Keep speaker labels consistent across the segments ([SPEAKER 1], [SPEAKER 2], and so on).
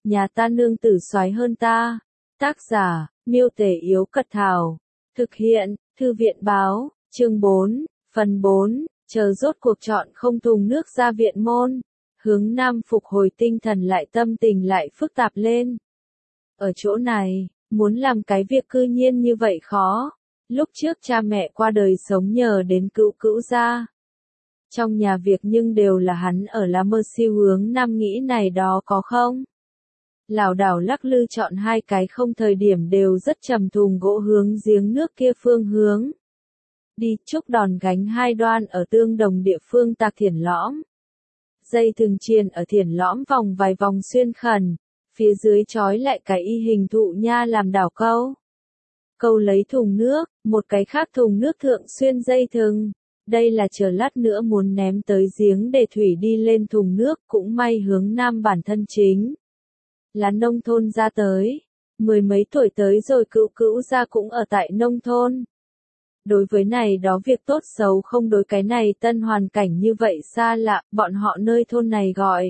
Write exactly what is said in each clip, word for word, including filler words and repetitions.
[SPEAKER 1] nhà ta nương tử soái hơn ta. Tác giả, Miêu Tể Yếu Cật Thảo. Thực hiện, Thư viện Báo, chương bốn, phần bốn, chờ rốt cuộc chọn không thùng nước ra viện môn. Hướng Nam phục hồi tinh thần lại, tâm tình lại phức tạp lên. Ở chỗ này, muốn làm cái việc cư nhiên như vậy khó. Lúc trước cha mẹ qua đời sống nhờ đến cữu cữu gia. Trong nhà việc nhưng đều là hắn ở là mơ siêu. Hướng Nam nghĩ này đó có không? Lảo đảo lắc lư chọn hai cái không thời điểm đều rất trầm thùng gỗ hướng giếng nước kia phương hướng. Đi chúc đòn gánh hai đoan ở tương đồng địa phương tạc thiển lõm. Dây thừng triền ở thiển lõm vòng vài vòng xuyên khẩn, phía dưới trói lại cái y hình thụ nha làm đảo câu. Câu lấy thùng nước, một cái khác thùng nước thượng xuyên dây thừng. Đây là chờ lát nữa muốn ném tới giếng để thủy đi lên thùng nước, cũng may Hướng Nam bản thân chính là nông thôn ra tới. Mười mấy tuổi tới rồi cữu cữu gia cũng ở tại nông thôn. Đối với này đó việc tốt xấu không đối cái này tân hoàn cảnh như vậy xa lạ, bọn họ nơi thôn này gọi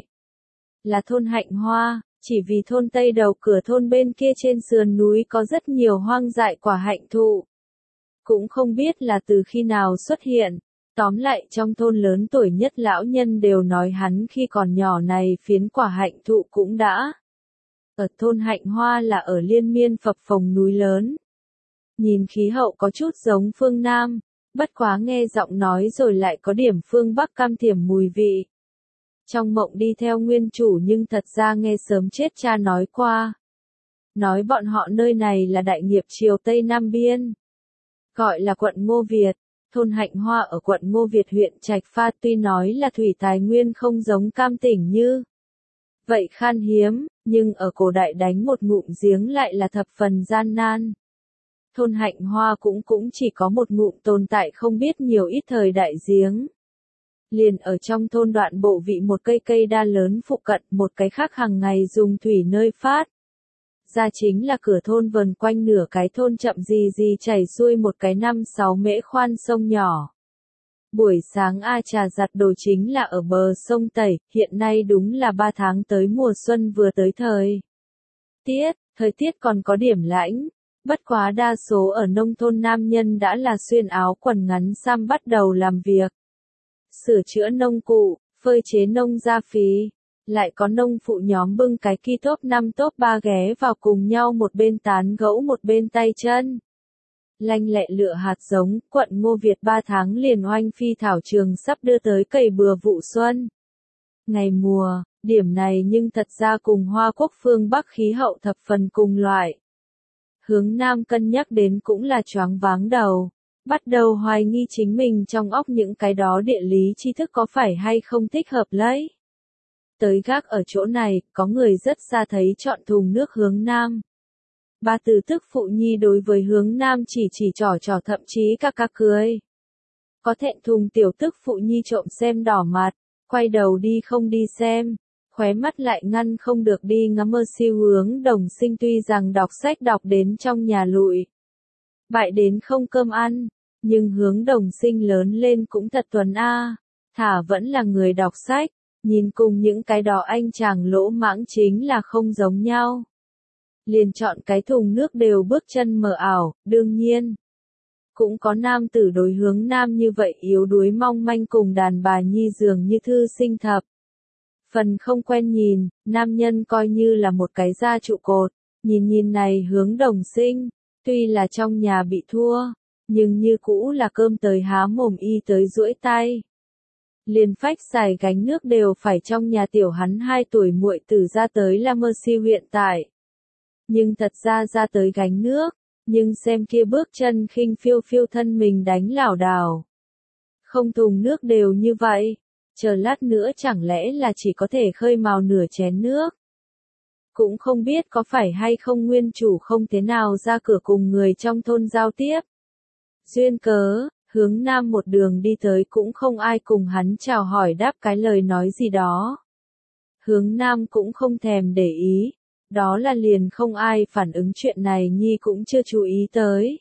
[SPEAKER 1] là thôn Hạnh Hoa, chỉ vì thôn Tây đầu cửa thôn bên kia trên sườn núi có rất nhiều hoang dại quả hạnh thụ. Cũng không biết là từ khi nào xuất hiện, tóm lại trong thôn lớn tuổi nhất lão nhân đều nói hắn khi còn nhỏ này phiến quả hạnh thụ cũng đã. Ở thôn Hạnh Hoa là ở liên miên phập phồng núi lớn. Nhìn khí hậu có chút giống phương Nam, bất quá nghe giọng nói rồi lại có điểm phương Bắc cam thiểm mùi vị. Trong mộng đi theo nguyên chủ nhưng thật ra nghe sớm chết cha nói qua. Nói bọn họ nơi này là đại nghiệp triều Tây Nam Biên. Gọi là quận Ngô Việt, thôn Hạnh Hoa ở quận Ngô Việt huyện Trạch Pha, tuy nói là thủy tài nguyên không giống cam tỉnh như vậy khan hiếm, nhưng ở cổ đại đánh một ngụm giếng lại là thập phần gian nan. Thôn Hạnh Hoa cũng cũng chỉ có một ngụm tồn tại không biết nhiều ít thời đại giếng. Liền ở trong thôn đoạn bộ vị một cây cây đa lớn phụ cận, một cái khác hàng ngày dùng thủy nơi phát. Ra chính là cửa thôn vần quanh nửa cái thôn chậm gì gì chảy xuôi một cái năm sáu mễ khoan sông nhỏ. Buổi sáng A Trà giặt đồ chính là ở bờ sông tẩy, hiện nay đúng là ba tháng tới mùa xuân vừa tới thời. Tiết, thời tiết còn có điểm lãnh, bất quá đa số ở nông thôn nam nhân đã là xuyên áo quần ngắn sam bắt đầu làm việc. Sửa chữa nông cụ, phơi chế nông gia phí. Lại có nông phụ nhóm bưng cái ki top năm top ba ghé vào cùng nhau một bên tán gẫu một bên tay chân. Lanh lẹ lựa hạt giống, quận Ngô Việt ba tháng liền oanh phi thảo trường sắp đưa tới cày bừa vụ xuân. Ngày mùa, điểm này nhưng thật ra cùng Hoa Quốc phương Bắc khí hậu thập phần cùng loại. Hướng Nam cân nhắc đến cũng là choáng váng đầu, bắt đầu hoài nghi chính mình trong óc những cái đó địa lý tri thức có phải hay không thích hợp lấy. Tới gác ở chỗ này, có người rất xa thấy chọn thùng nước Hướng Nam. Ba từ tức phụ nhi đối với Hướng Nam chỉ chỉ trò trò thậm chí ca ca cười. Có thẹn thùng tiểu tức phụ nhi trộm xem đỏ mặt, quay đầu đi không đi xem, khóe mắt lại ngăn không được đi ngắm mơ siêu. Hướng Đồng Sinh tuy rằng đọc sách đọc đến trong nhà lụi, bại đến không cơm ăn, nhưng Hướng Đồng Sinh lớn lên cũng thật tuấn a, thả vẫn là người đọc sách. Nhìn cùng những cái đó anh chàng lỗ mãng chính là không giống nhau. Liền chọn cái thùng nước đều bước chân mờ ảo, đương nhiên. Cũng có nam tử đối Hướng Nam như vậy yếu đuối mong manh cùng đàn bà nhi dường như thư sinh thập. Phần không quen nhìn, nam nhân coi như là một cái gia trụ cột, nhìn nhìn này Hướng Đồng Sinh, tuy là trong nhà bị thua, nhưng như cũ là cơm tới há mồm y tới duỗi tay. Liền phách xài gánh nước đều phải trong nhà tiểu hắn hai tuổi muội tử ra tới La Mercy hiện tại. Nhưng thật ra ra tới gánh nước, nhưng xem kia bước chân khinh phiêu phiêu thân mình đánh lảo đảo. Không thùng nước đều như vậy, chờ lát nữa chẳng lẽ là chỉ có thể khơi mào nửa chén nước. Cũng không biết có phải hay không nguyên chủ không thế nào ra cửa cùng người trong thôn giao tiếp. Duyên cớ. Hướng Nam một đường đi tới cũng không ai cùng hắn chào hỏi đáp cái lời nói gì đó. Hướng Nam cũng không thèm để ý, đó là liền không ai phản ứng chuyện này nhi cũng chưa chú ý tới.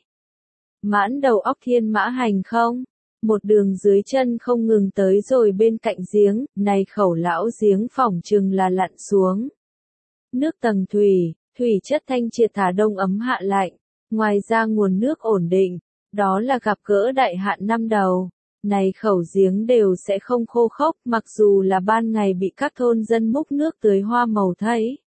[SPEAKER 1] Mãn đầu óc thiên mã hành không, một đường dưới chân không ngừng tới rồi bên cạnh giếng, này khẩu lão giếng phỏng chừng là lặn xuống. nước tầng thủy, thủy chất thanh triệt thả đông ấm hạ lạnh, ngoài ra nguồn nước ổn định, đó là gặp gỡ đại hạn năm đầu. Này khẩu giếng đều sẽ không khô khốc, mặc dù là ban ngày bị các thôn dân múc nước tưới hoa màu thấy.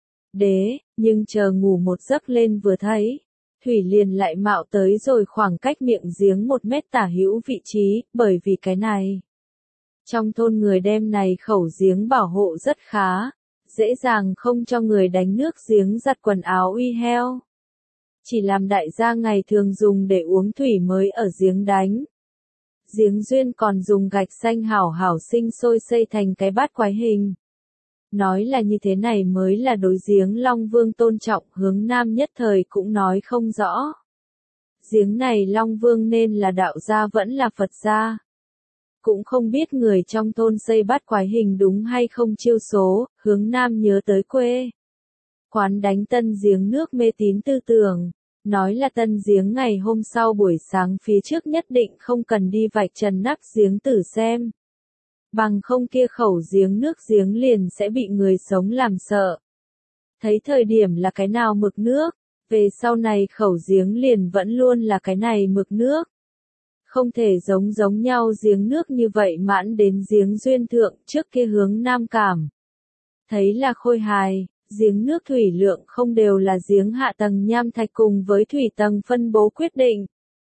[SPEAKER 1] Đế, nhưng chờ ngủ một giấc lên vừa thấy, thủy liền lại mạo tới rồi khoảng cách miệng giếng một mét tả hữu vị trí, bởi vì cái này. Trong thôn người đem này khẩu giếng bảo hộ rất khá, dễ dàng không cho người đánh nước giếng giặt quần áo uy heo. Chỉ làm đại gia ngày thường dùng để uống thủy mới ở giếng đánh. Giếng duyên còn dùng gạch xanh hảo hảo sinh sôi xây thành cái bát quái hình. Nói là như thế này mới là đối giếng Long Vương tôn trọng, Hướng Nam nhất thời cũng nói không rõ. Giếng này Long Vương nên là đạo gia vẫn là Phật gia. Cũng không biết người trong thôn xây bát quái hình đúng hay không chiêu số, Hướng Nam nhớ tới quê. Quán đánh tân giếng nước mê tín tư tưởng. Nói là tân giếng ngày hôm sau buổi sáng phía trước nhất định không cần đi vạch trần nắp giếng tử xem. Bằng không kia khẩu giếng nước giếng liền sẽ bị người sống làm sợ. Thấy thời điểm là cái nào mực nước, về sau này khẩu giếng liền vẫn luôn là cái này mực nước. Không thể giống giống nhau giếng nước như vậy mãn đến giếng duyên thượng trước kia Hướng Nam cảm. Thấy là khôi hài. Giếng nước thủy lượng không đều là giếng hạ tầng nham thạch cùng với thủy tầng phân bố quyết định.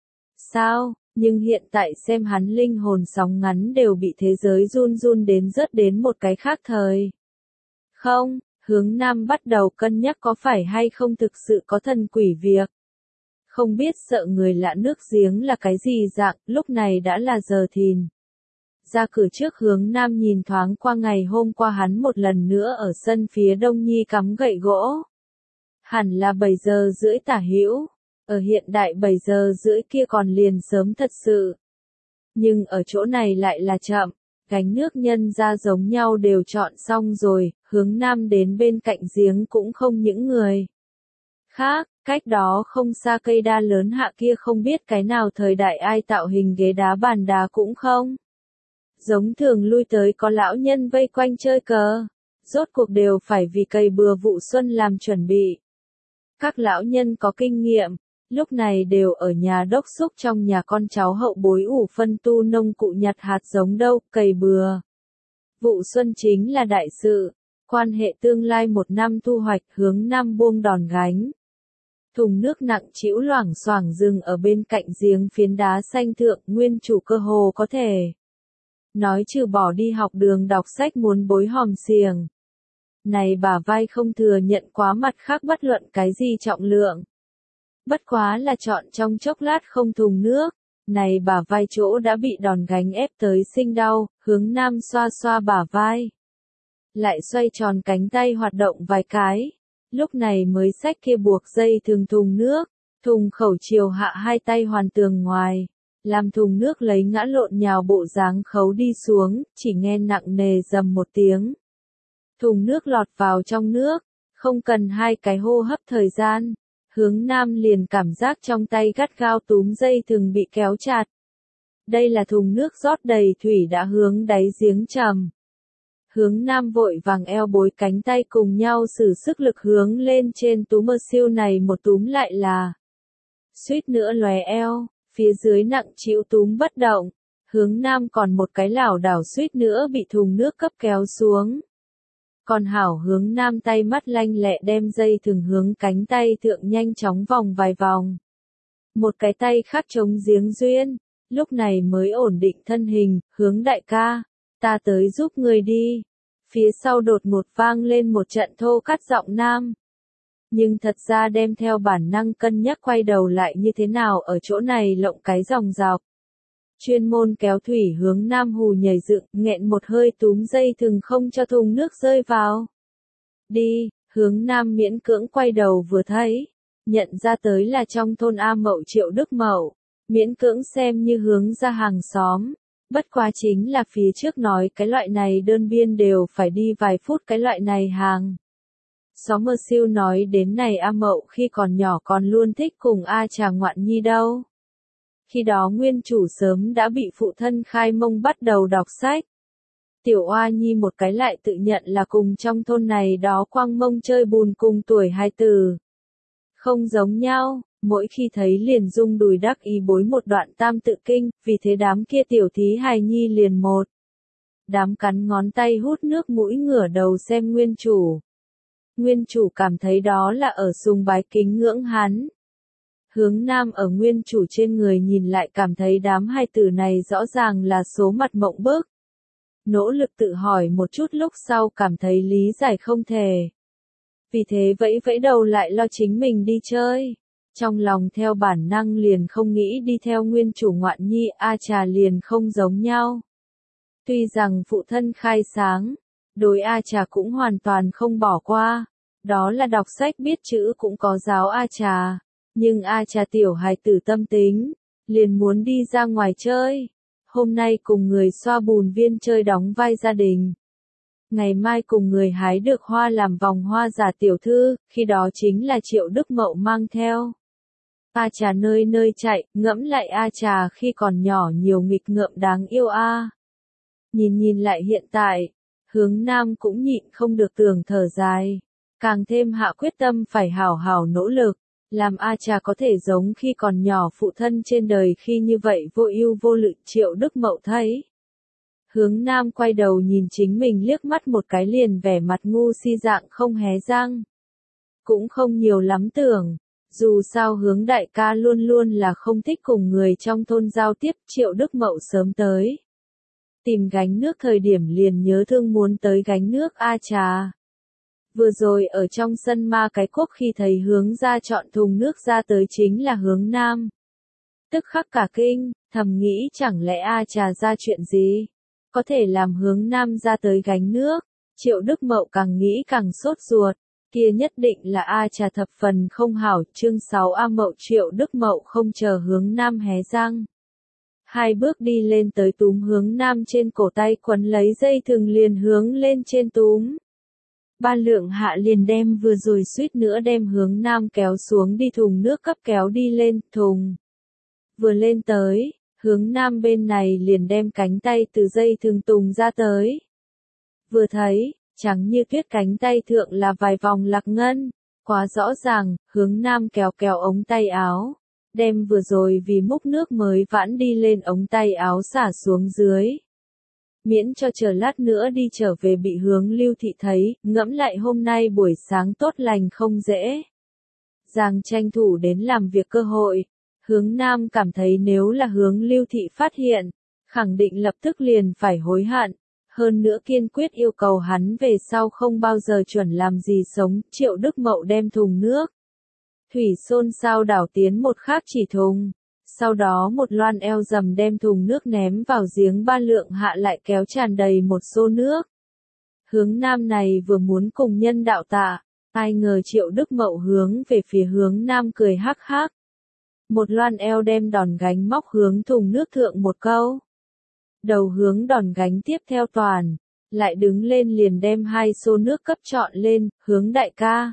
[SPEAKER 1] Sao, nhưng hiện tại xem hắn linh hồn sóng ngắn đều bị thế giới run run đến rớt đến một cái khác thời. Không, Hướng Nam bắt đầu cân nhắc có phải hay không thực sự có thần quỷ việc. Không biết sợ người lạ nước giếng là cái gì dạng, lúc này đã là giờ thìn. Ra cửa trước Hướng Nam nhìn thoáng qua ngày hôm qua hắn một lần nữa ở sân phía đông nhi cắm gậy gỗ. Hẳn là bảy giờ rưỡi tả hữu, ở hiện đại bảy giờ rưỡi kia còn liền sớm thật sự. Nhưng ở chỗ này lại là chậm, gánh nước nhân ra giống nhau đều chọn xong rồi, Hướng Nam đến bên cạnh giếng cũng không những người. Khác, cách đó không xa cây đa lớn hạ kia không biết cái nào thời đại ai tạo hình ghế đá bàn đá cũng không. Giống thường lui tới có lão nhân vây quanh chơi cờ, rốt cuộc đều phải vì cày bừa vụ xuân làm chuẩn bị. Các lão nhân có kinh nghiệm, lúc này đều ở nhà đốc xúc trong nhà con cháu hậu bối ủ phân tu nông cụ nhặt hạt giống đâu, cày bừa. Vụ xuân chính là đại sự, quan hệ tương lai một năm thu hoạch Hướng Nam buông đòn gánh. Thùng nước nặng trĩu loảng xoảng dừng ở bên cạnh giếng phiến đá xanh thượng, nguyên chủ cơ hồ có thể. Nói trừ bỏ đi học đường đọc sách muốn bối hòm xiềng. Này bả vai không thừa nhận quá mặt khác bất luận cái gì trọng lượng. Bất quá là chọn trong chốc lát không thùng nước. Này bả vai chỗ đã bị đòn gánh ép tới sinh đau, Hướng Nam xoa xoa bả vai. Lại xoay tròn cánh tay hoạt động vài cái. Lúc này mới xách kia buộc dây thường thùng nước. Thùng khẩu chiều hạ hai tay hoàn tường ngoài. Làm thùng nước lấy ngã lộn nhào bộ dáng khấu đi xuống, chỉ nghe nặng nề dầm một tiếng. Thùng nước lọt vào trong nước, không cần hai cái hô hấp thời gian. Hướng Nam liền cảm giác trong tay gắt gao túm dây thừng bị kéo chặt. Đây là thùng nước rót đầy thủy đã hướng đáy giếng trầm. Hướng Nam vội vàng eo bối cánh tay cùng nhau sử sức lực hướng lên trên túm mơ siêu này một túm lại là. Suýt nữa lòe eo. Phía dưới nặng chịu túm bất động, Hướng Nam còn một cái lảo đảo suýt nữa bị thùng nước cấp kéo xuống. Còn hảo Hướng Nam tay mắt lanh lẹ đem dây thừng hướng cánh tay thượng nhanh chóng vòng vài vòng. Một cái tay khác chống giếng duyên, lúc này mới ổn định thân hình, Hướng đại ca, ta tới giúp người đi. Phía sau đột ngột vang lên một trận thô cắt giọng nam. Nhưng thật ra đem theo bản năng cân nhắc quay đầu lại như thế nào ở chỗ này lộng cái dòng dọc. Chuyên môn kéo thủy Hướng Nam hù nhảy dựng, nghẹn một hơi túm dây thừng không cho thùng nước rơi vào. Đi, Hướng Nam miễn cưỡng quay đầu vừa thấy, nhận ra tới là trong thôn A Mậu Triệu Đức Mậu, miễn cưỡng xem như hướng ra hàng xóm. Bất quá chính là phía trước nói cái loại này đơn biên đều phải đi vài phút cái loại này hàng. Xóm mơ siêu nói đến này A Mậu khi còn nhỏ còn luôn thích cùng A Trà ngoạn nhi đâu. Khi đó nguyên chủ sớm đã bị phụ thân khai mông bắt đầu đọc sách. Tiểu oa nhi một cái lại tự nhận là cùng trong thôn này đó quang mông chơi bùn cùng tuổi hai từ. Không giống nhau, mỗi khi thấy liền rung đùi đắc ý bối một đoạn tam tự kinh, vì thế đám kia tiểu thí hài nhi liền một. Đám cắn ngón tay hút nước mũi ngửa đầu xem nguyên chủ. Nguyên chủ cảm thấy đó là ở sùng bái kính ngưỡng hắn. Hướng Nam ở nguyên chủ trên người nhìn lại cảm thấy đám hai từ này rõ ràng là số mặt mộng bức. Nỗ lực tự hỏi một chút lúc sau cảm thấy lý giải không thể. Vì thế vẫy vẫy đầu lại lo chính mình đi chơi. Trong lòng theo bản năng liền không nghĩ đi theo nguyên chủ ngoạn nhi A Trà liền không giống nhau. Tuy rằng phụ thân khai sáng, đối A Trà cũng hoàn toàn không bỏ qua. Đó là đọc sách biết chữ cũng có giáo A Trà. Nhưng A Trà tiểu hài tử tâm tính, liền muốn đi ra ngoài chơi. Hôm nay cùng người xoa bùn viên chơi đóng vai gia đình. Ngày mai cùng người hái được hoa làm vòng hoa giả tiểu thư, khi đó chính là Triệu Đức Mậu mang theo. A Trà nơi nơi chạy, ngẫm lại A Trà khi còn nhỏ nhiều nghịch ngợm đáng yêu a. Nhìn nhìn lại hiện tại, Hướng Nam cũng nhịn không được tưởng thở dài. Càng thêm hạ quyết tâm phải hảo hảo nỗ lực, làm A Trà có thể giống khi còn nhỏ phụ thân trên đời khi như vậy vô ưu vô lự. Triệu Đức Mậu thấy. Hướng Nam quay đầu nhìn chính mình liếc mắt một cái liền vẻ mặt ngu si dạng không hé răng. Cũng không nhiều lắm tưởng, dù sao Hướng đại ca luôn luôn là không thích cùng người trong thôn giao tiếp. Triệu Đức Mậu sớm tới. Tìm gánh nước thời điểm liền nhớ thương muốn tới gánh nước A Trà. Vừa rồi ở trong sân ma cái quốc khi thấy Hướng ra chọn thùng nước ra tới chính là Hướng Nam. Tức khắc cả kinh, thầm nghĩ chẳng lẽ A Trà ra chuyện gì? Có thể làm Hướng Nam ra tới gánh nước. Triệu Đức Mậu càng nghĩ càng sốt ruột. Kia nhất định là A Trà thập phần không hảo. Chương sáu A Mậu. Triệu Đức Mậu không chờ Hướng Nam hé răng. Hai bước đi lên tới túm Hướng Nam trên cổ tay quấn lấy dây thừng liền hướng lên trên túm. Ba lượng hạ liền đem vừa rồi suýt nữa đem Hướng Nam kéo xuống đi thùng nước cấp kéo đi lên thùng. Vừa lên tới, Hướng Nam bên này liền đem cánh tay từ dây thừng tùng ra tới. Vừa thấy, trắng như tuyết cánh tay thượng là vài vòng lạc ngân, quá rõ ràng. Hướng Nam kéo kéo ống tay áo, đem vừa rồi vì múc nước mới vãn đi lên ống tay áo xả xuống dưới. Miễn cho chờ lát nữa đi trở về bị Hướng Lưu Thị thấy, ngẫm lại hôm nay buổi sáng tốt lành không dễ. Giang tranh thủ đến làm việc cơ hội. Hướng Nam cảm thấy nếu là Hướng Lưu Thị phát hiện, khẳng định lập tức liền phải hối hận. Hơn nữa kiên quyết yêu cầu hắn về sau không bao giờ chuẩn làm gì sống. Triệu Đức Mậu đem thùng nước thủy xôn xao đảo tiến một khác chỉ thùng. Sau đó một loan eo dầm đem thùng nước ném vào giếng. Ba lượng hạ lại kéo tràn đầy một xô nước. Hướng Nam này vừa muốn cùng nhân đạo tạ, ai ngờ Triệu Đức Mậu hướng về phía Hướng Nam cười hắc hắc. Một loan eo đem đòn gánh móc hướng thùng nước thượng một câu. Đầu hướng đòn gánh tiếp theo toàn, lại đứng lên liền đem hai xô nước cấp chọn lên. Hướng đại ca,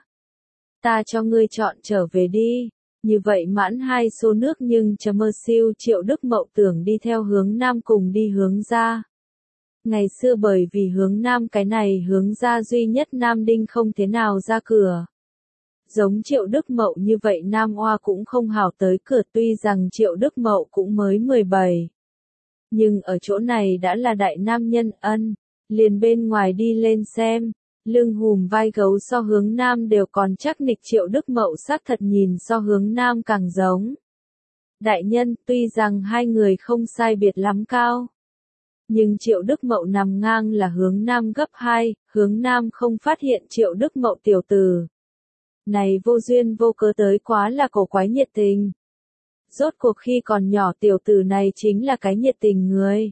[SPEAKER 1] ta cho ngươi chọn trở về đi. Như vậy mãn hai xô nước nhưng chờ mơ siêu. Triệu Đức Mậu tưởng đi theo Hướng Nam cùng đi Hướng ra. Ngày xưa bởi vì Hướng Nam cái này Hướng ra duy nhất nam đinh không thế nào ra cửa. Giống Triệu Đức Mậu như vậy nam oa cũng không hảo tới cửa. Tuy rằng Triệu Đức Mậu cũng mới mười bảy. Nhưng ở chỗ này đã là đại nam nhân ân. Liền bên ngoài đi lên xem. Lưng hùm vai gấu so Hướng Nam đều còn chắc nịch. Triệu Đức Mậu xác thật nhìn so Hướng Nam càng giống. Đại nhân, tuy rằng hai người không sai biệt lắm cao. Nhưng Triệu Đức Mậu nằm ngang là Hướng Nam gấp hai. Hướng Nam không phát hiện Triệu Đức Mậu tiểu tử này vô duyên vô cớ tới quá là cổ quái nhiệt tình. Rốt cuộc khi còn nhỏ tiểu tử này chính là cái nhiệt tình người.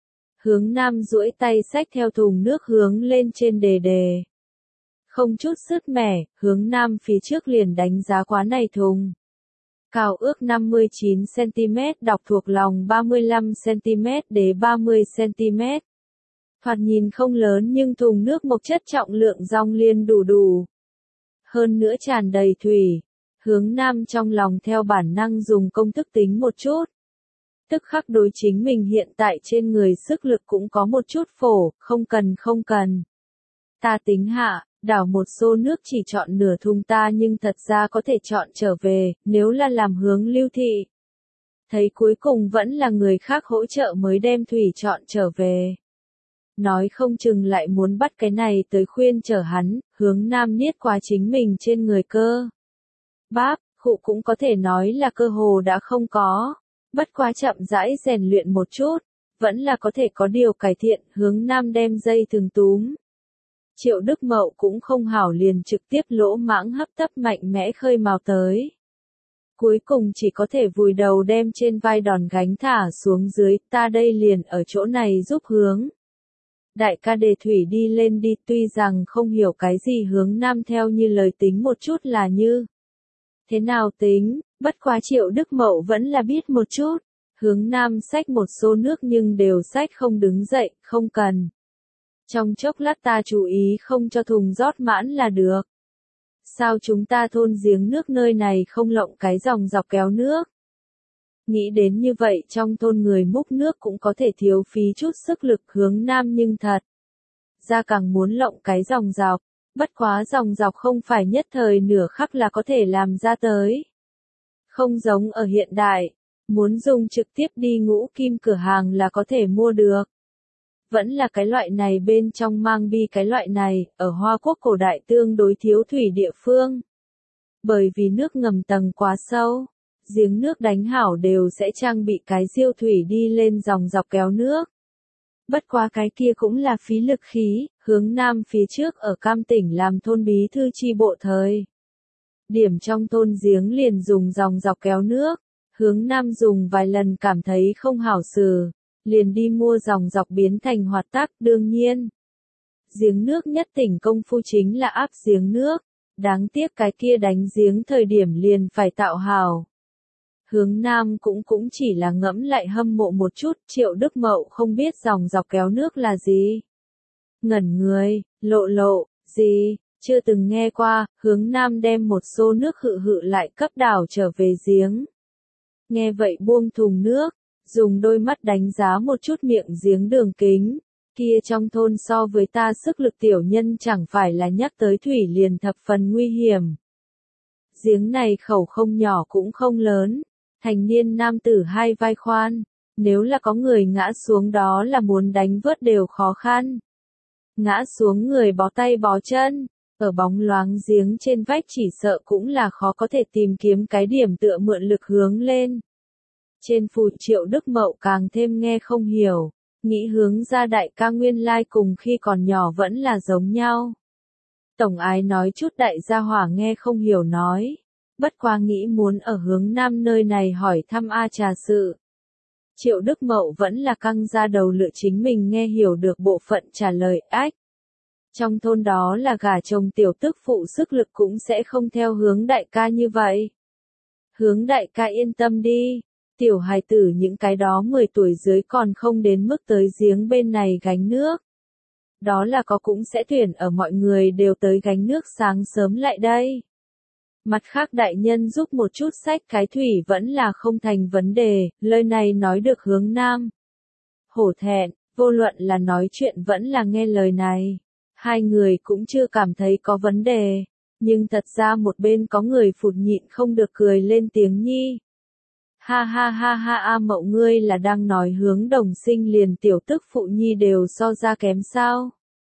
[SPEAKER 1] Hướng Nam duỗi tay xách theo thùng nước hướng lên trên đề đề. Không chút sứt mẻ, Hướng Nam phía trước liền đánh giá quá này thùng. Cao ước năm mươi chín xăng ti mét, đọc thuộc lòng ba mươi lăm xăng ti mét đế ba mươi xăng ti mét. Thoạt nhìn không lớn nhưng thùng nước mộc chất trọng lượng rong liên đủ đủ. Hơn nữa tràn đầy thủy. Hướng Nam trong lòng theo bản năng dùng công thức tính một chút. tức khắc đối chính mình hiện tại trên người sức lực cũng có một chút phổ, không cần không cần. Ta tính hạ, đảo một xô nước chỉ chọn nửa thùng ta nhưng thật ra có thể chọn trở về, nếu là làm hướng lưu thị. Thấy cuối cùng vẫn là người khác hỗ trợ mới đem thủy chọn trở về. Nói không chừng lại muốn bắt cái này tới khuyên chở hắn, hướng nam niết qua chính mình trên người cơ. Báp, khụ cũng có thể nói là cơ hồ đã không có. Bất quá chậm rãi rèn luyện một chút, vẫn là có thể có điều cải thiện, hướng nam đem dây thừng túm. Triệu Đức Mậu cũng không hảo liền trực tiếp lỗ mãng hấp tấp mạnh mẽ khơi mào tới. Cuối cùng chỉ có thể vùi đầu đem trên vai đòn gánh thả xuống dưới, ta đây liền ở chỗ này giúp hướng. Đại ca đề thủy đi lên đi, tuy rằng không hiểu cái gì hướng nam theo như lời tính một chút là như. Thế nào tính, bất quá Triệu Đức Mậu vẫn là biết một chút, hướng nam xách một xô nước nhưng đều xách không đứng dậy, không cần. Trong chốc lát ta chú ý không cho thùng rót mãn là được. Sao chúng ta thôn giếng nước nơi này không lộng cái dòng dọc kéo nước? Nghĩ đến như vậy trong thôn người múc nước cũng có thể thiếu phí chút sức lực hướng nam nhưng thật. Ra càng muốn lộng cái dòng dọc, bất quá dòng dọc không phải nhất thời nửa khắc là có thể làm ra tới. Không giống ở hiện đại, muốn dùng trực tiếp đi ngũ kim cửa hàng là có thể mua được. Vẫn là cái loại này bên trong mang bi cái loại này, ở Hoa Quốc cổ đại tương đối thiếu thủy địa phương. Bởi vì nước ngầm tầng quá sâu, giếng nước đánh hảo đều sẽ trang bị cái diêu thủy đi lên dòng dọc kéo nước. Bất quá cái kia cũng là phí lực khí, hướng nam phía trước ở Cam Tỉnh làm thôn bí thư chi bộ thời. Điểm trong thôn giếng liền dùng dòng dọc kéo nước, hướng nam dùng vài lần cảm thấy không hảo xử. Liền đi mua dòng dọc biến thành hoạt tác, đương nhiên. Giếng nước nhất tỉnh công phu chính là áp giếng nước, đáng tiếc cái kia đánh giếng thời điểm liền phải tạo hào. Hướng nam cũng cũng chỉ là ngẫm lại hâm mộ một chút, Triệu Đức Mậu không biết dòng dọc kéo nước là gì. Ngẩn người, lộ lộ, gì, chưa từng nghe qua, hướng nam đem một xô nước hự hự lại cấp đảo trở về giếng. Nghe vậy buông thùng nước. Dùng đôi mắt đánh giá một chút miệng giếng đường kính, kia trong thôn so với ta sức lực tiểu nhân chẳng phải là nhắc tới thủy liền thập phần nguy hiểm. Giếng này khẩu không nhỏ cũng không lớn, thành niên nam tử hai vai khoan, nếu là có người ngã xuống đó là muốn đánh vớt đều khó khăn. Ngã xuống người bó tay bó chân, ở bóng loáng giếng trên vách chỉ sợ cũng là khó có thể tìm kiếm cái điểm tựa mượn lực hướng lên. Trên phù Triệu Đức Mậu càng thêm nghe không hiểu, nghĩ hướng ra đại ca nguyên lai cùng khi còn nhỏ vẫn là giống nhau. Tổng ái nói chút đại gia hỏa nghe không hiểu nói, bất quá nghĩ muốn ở hướng nam nơi này hỏi thăm A trà sự. Triệu Đức Mậu vẫn là căng ra đầu lựa chính mình nghe hiểu được bộ phận trả lời ách. Trong thôn đó là gả chồng tiểu tức phụ sức lực cũng sẽ không theo hướng đại ca như vậy. Hướng đại ca yên tâm đi. Tiểu hài tử những cái đó mười tuổi dưới còn không đến mức tới giếng bên này gánh nước. Đó là có cũng sẽ tuyển ở mọi người đều tới gánh nước sáng sớm lại đây. Mặt khác đại nhân giúp một chút xách cái thủy vẫn là không thành vấn đề, lời này nói được hướng nam. Hổ thẹn, vô luận là nói chuyện vẫn là nghe lời này. Hai người cũng chưa cảm thấy có vấn đề, nhưng thật ra một bên có người phụt nhịn không được cười lên tiếng nhi. Ha ha ha ha a Mậu ngươi là đang nói hướng đồng sinh liền tiểu tức phụ nhi đều so ra kém sao.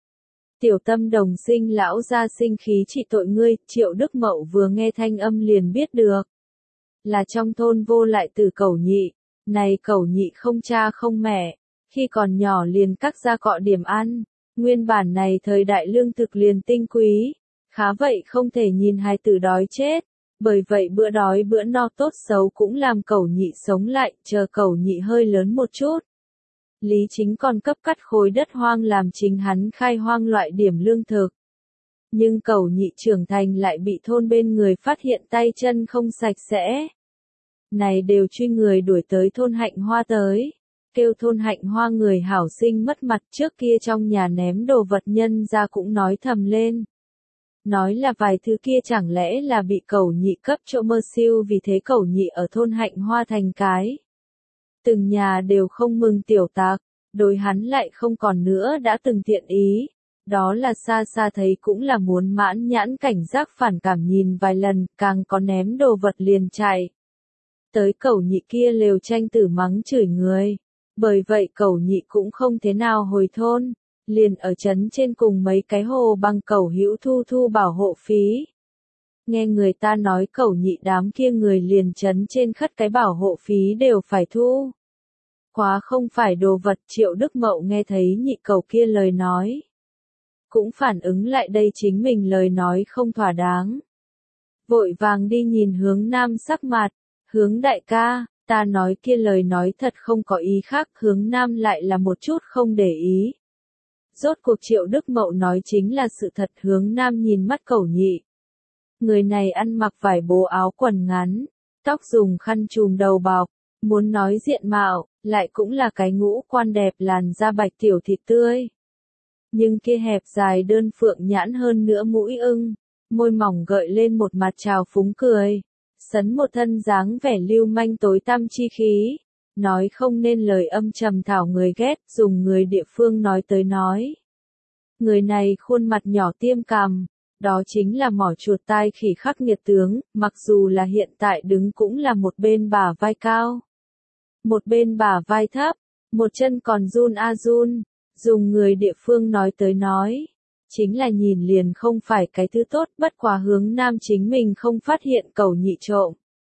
[SPEAKER 1] Tiểu tâm đồng sinh lão ra sinh khí trị tội ngươi, Triệu Đức Mậu vừa nghe thanh âm liền biết được. Là trong thôn vô lại từ cẩu nhị, này cẩu nhị không cha không mẹ, khi còn nhỏ liền cắt ra cọ điểm ăn, nguyên bản này thời đại lương thực liền tinh quý, khá vậy không thể nhìn hai tử đói chết. Bởi vậy bữa đói bữa no tốt xấu cũng làm cẩu nhị sống lại, chờ cẩu nhị hơi lớn một chút. Lý Chính còn cấp cắt khối đất hoang làm chính hắn khai hoang loại điểm lương thực. Nhưng cẩu nhị trưởng thành lại bị thôn bên người phát hiện tay chân không sạch sẽ. Này đều truy người đuổi tới thôn Hạnh Hoa tới. Kêu thôn Hạnh Hoa người hảo sinh mất mặt trước kia trong nhà ném đồ vật nhân ra cũng nói thầm lên. Nói là vài thứ kia chẳng lẽ là bị cẩu nhị cấp chỗ mơ siêu vì thế cẩu nhị ở thôn Hạnh Hoa thành cái. Từng nhà đều không mừng tiểu tặc, đối hắn lại không còn nữa đã từng thiện ý. Đó là xa xa thấy cũng là muốn mãn nhãn cảnh giác phản cảm nhìn vài lần, càng có ném đồ vật liền chạy. Tới cẩu nhị kia lều tranh tử mắng chửi người. Bởi vậy cẩu nhị cũng không thế nào hồi thôn, liền ở trấn trên cùng mấy cái hồ bằng cẩu hữu thu thu bảo hộ phí. Nghe người ta nói cẩu nhị đám kia người liền trấn trên khất cái bảo hộ phí đều phải thu. Quá không phải đồ vật. Triệu Đức Mậu nghe thấy nhị cẩu kia lời nói. Cũng phản ứng lại đây chính mình lời nói không thỏa đáng. Vội vàng đi nhìn hướng nam sắc mặt, hướng đại ca, ta nói kia lời nói thật không có ý khác. Hướng nam lại là một chút không để ý. Rốt cuộc Triệu Đức Mậu nói chính là sự thật. Hướng nam nhìn mắt cẩu nhị. Người này ăn mặc vải bố áo quần ngắn, tóc dùng khăn trùm đầu bọc, muốn nói diện mạo, lại cũng là cái ngũ quan đẹp làn da bạch tiểu thịt tươi. Nhưng kia hẹp dài đơn phượng nhãn hơn nữa mũi ưng, môi mỏng gợi lên một mặt trào phúng cười, sấn một thân dáng vẻ lưu manh tối tăm chi khí, nói không nên lời âm trầm thảo người ghét, dùng người địa phương nói tới nói. Người này khuôn mặt nhỏ tiêm cằm, đó chính là mỏ chuột tai khỉ khắc nghiệt tướng, mặc dù là hiện tại đứng cũng là một bên bả vai cao, một bên bả vai thấp, một chân còn run a run, dùng người địa phương nói tới nói, chính là nhìn liền không phải cái thứ tốt. Bất quá Hướng nam chính mình không phát hiện cẩu nhị trộm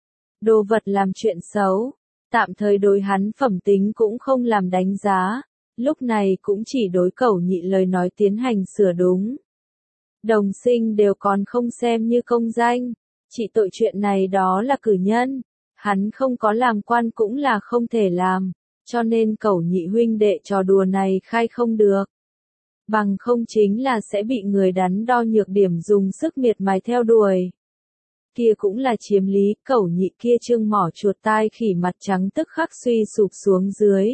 [SPEAKER 1] đồ vật làm chuyện xấu, tạm thời đối hắn phẩm tính cũng không làm đánh giá, lúc này cũng chỉ đối cẩu nhị lời nói tiến hành sửa đúng. Đồng sinh đều còn không xem như công danh, chỉ tội chuyện này đó là cử nhân, hắn không có làm quan cũng là không thể làm, cho nên cẩu nhị huynh đệ trò đùa này khai không được. Bằng không chính là sẽ bị người đắn đo nhược điểm dùng sức miệt mài theo đuổi. Kia cũng là chiếm lý, cẩu nhị kia trương mỏ chuột tai khỉ mặt trắng tức khắc suy sụp xuống dưới.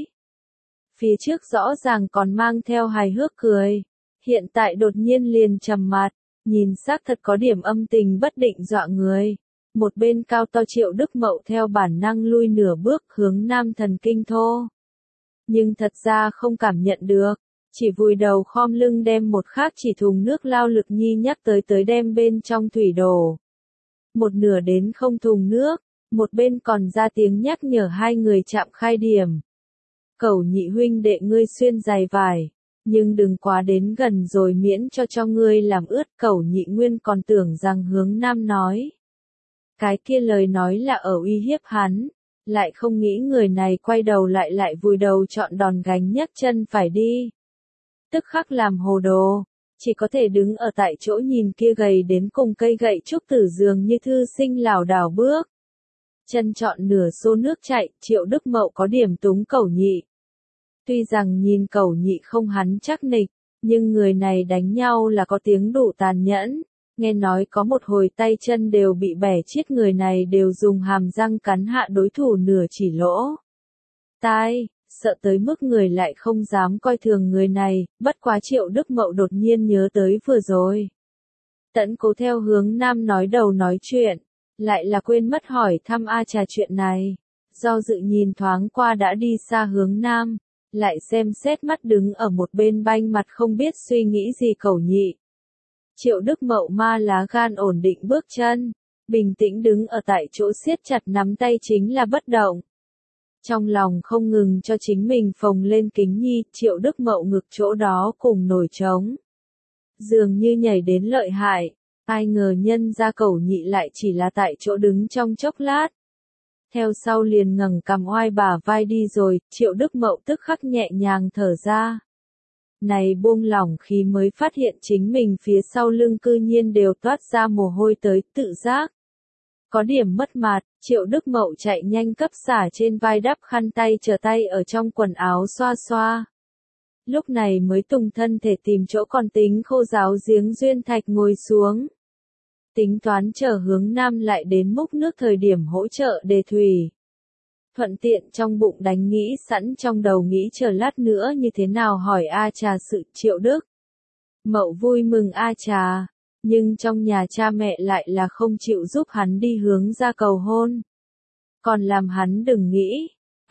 [SPEAKER 1] Phía trước rõ ràng còn mang theo hài hước cười. Hiện tại đột nhiên liền trầm mặt, nhìn xác thật có điểm âm tình bất định dọa người. Một bên cao to Triệu Đức Mậu theo bản năng lui nửa bước hướng nam thần kinh thô. Nhưng thật ra không cảm nhận được, chỉ vùi đầu khom lưng đem một khác chỉ thùng nước lao lực nhi nhắc tới tới đem bên trong thủy đổ. Một nửa đến không thùng nước, một bên còn ra tiếng nhắc nhở hai người chạm khai điểm. Cẩu nhị huynh đệ ngươi xuyên giày vải. Nhưng đừng quá đến gần rồi miễn cho cho ngươi làm ướt. Cẩu nhị nguyên còn tưởng rằng Hướng nam nói. Cái kia lời nói là ở uy hiếp hắn, lại không nghĩ người này quay đầu lại lại vùi đầu chọn đòn gánh nhấc chân phải đi. Tức khắc làm hồ đồ, chỉ có thể đứng ở tại chỗ nhìn kia gầy đến cùng cây gậy trúc tử dường như thư sinh lảo đảo bước. Chân chọn nửa xô nước chạy, Triệu Đức Mậu có điểm túng cẩu nhị. Tuy rằng nhìn cẩu nhị không hắn chắc nịch, nhưng người này đánh nhau là có tiếng đủ tàn nhẫn. Nghe nói có một hồi tay chân đều bị bẻ chết, người này đều dùng hàm răng cắn hạ đối thủ nửa chỉ lỗ tai, sợ tới mức người lại không dám coi thường người này. Bất quá Triệu Đức Mậu đột nhiên nhớ tới vừa rồi. Tẫn cố theo Hướng nam nói đầu nói chuyện, lại là quên mất hỏi thăm A Trà chuyện này. Do dự nhìn thoáng qua đã đi xa Hướng nam, lại xem xét mắt đứng ở một bên banh mặt không biết suy nghĩ gì cẩu nhị. Triệu Đức Mậu ma lá gan ổn định bước chân, bình tĩnh đứng ở tại chỗ siết chặt nắm tay chính là bất động. Trong lòng không ngừng cho chính mình phồng lên kính nhi, Triệu Đức Mậu ngực chỗ đó cùng nổi trống. Dường như nhảy đến lợi hại, ai ngờ nhân ra cẩu nhị lại chỉ là tại chỗ đứng trong chốc lát. Theo sau liền ngẩng cằm oai bả vai đi rồi, Triệu Đức Mậu tức khắc nhẹ nhàng thở ra. Này buông lỏng khi mới phát hiện chính mình phía sau lưng cư nhiên đều toát ra mồ hôi tới, tự giác. Có điểm mất mặt, Triệu Đức Mậu chạy nhanh cấp xả trên vai đắp khăn tay chờ tay ở trong quần áo xoa xoa. Lúc này mới tùng thân thể tìm chỗ còn tính khô ráo giếng duyên thạch ngồi xuống. Tính toán chờ Hướng nam lại đến múc nước thời điểm hỗ trợ đề thủy. Thuận tiện trong bụng đánh nghĩ sẵn trong đầu nghĩ chờ lát nữa như thế nào hỏi A Trà sự. Triệu Đức Mậu vui mừng A Trà, nhưng trong nhà cha mẹ lại là không chịu giúp hắn đi hướng ra cầu hôn. Còn làm hắn đừng nghĩ,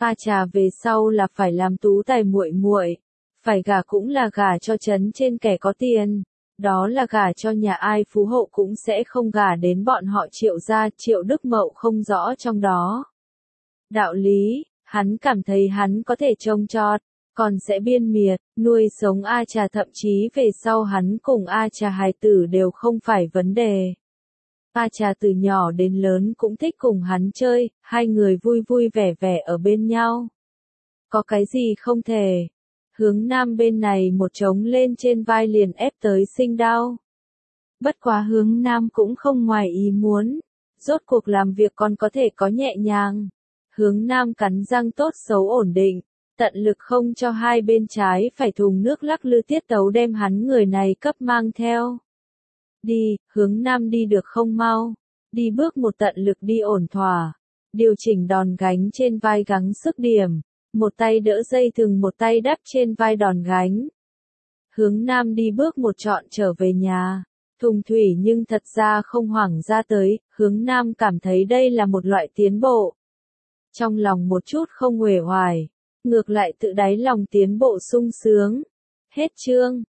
[SPEAKER 1] A trà về sau là phải làm tú tài muội muội, phải gả cũng là gả cho trấn trên kẻ có tiền, đó là gả cho nhà ai phú hộ cũng sẽ không gả đến bọn họ Triệu gia. Triệu Đức Mậu không rõ trong đó đạo lý, hắn cảm thấy hắn có thể trông chọt, còn sẽ biên miệt, nuôi sống A trà, thậm chí về sau hắn cùng A trà hài tử đều không phải vấn đề. A trà từ nhỏ đến lớn cũng thích cùng hắn chơi, hai người vui vui vẻ vẻ ở bên nhau. Có cái gì không thể. Hướng Nam bên này một trống lên trên vai liền ép tới sinh đau. Bất quá Hướng Nam cũng không ngoài ý muốn, rốt cuộc làm việc còn có thể có nhẹ nhàng. Hướng Nam cắn răng tốt xấu ổn định, tận lực không cho hai bên trái phải thùng nước lắc lư tiết tấu đem hắn người này cấp mang theo. Đi, Hướng Nam đi được không mau, đi bước một tận lực đi ổn thỏa, điều chỉnh đòn gánh trên vai gắng sức điểm, một tay đỡ dây thừng một tay đắp trên vai đòn gánh. Hướng Nam đi bước một trọn trở về nhà, thùng thủy nhưng thật ra không hoảng ra tới, Hướng Nam cảm thấy đây là một loại tiến bộ. Trong lòng một chút không uể oải, ngược lại tự đáy lòng tiến bộ sung sướng. Hết chương.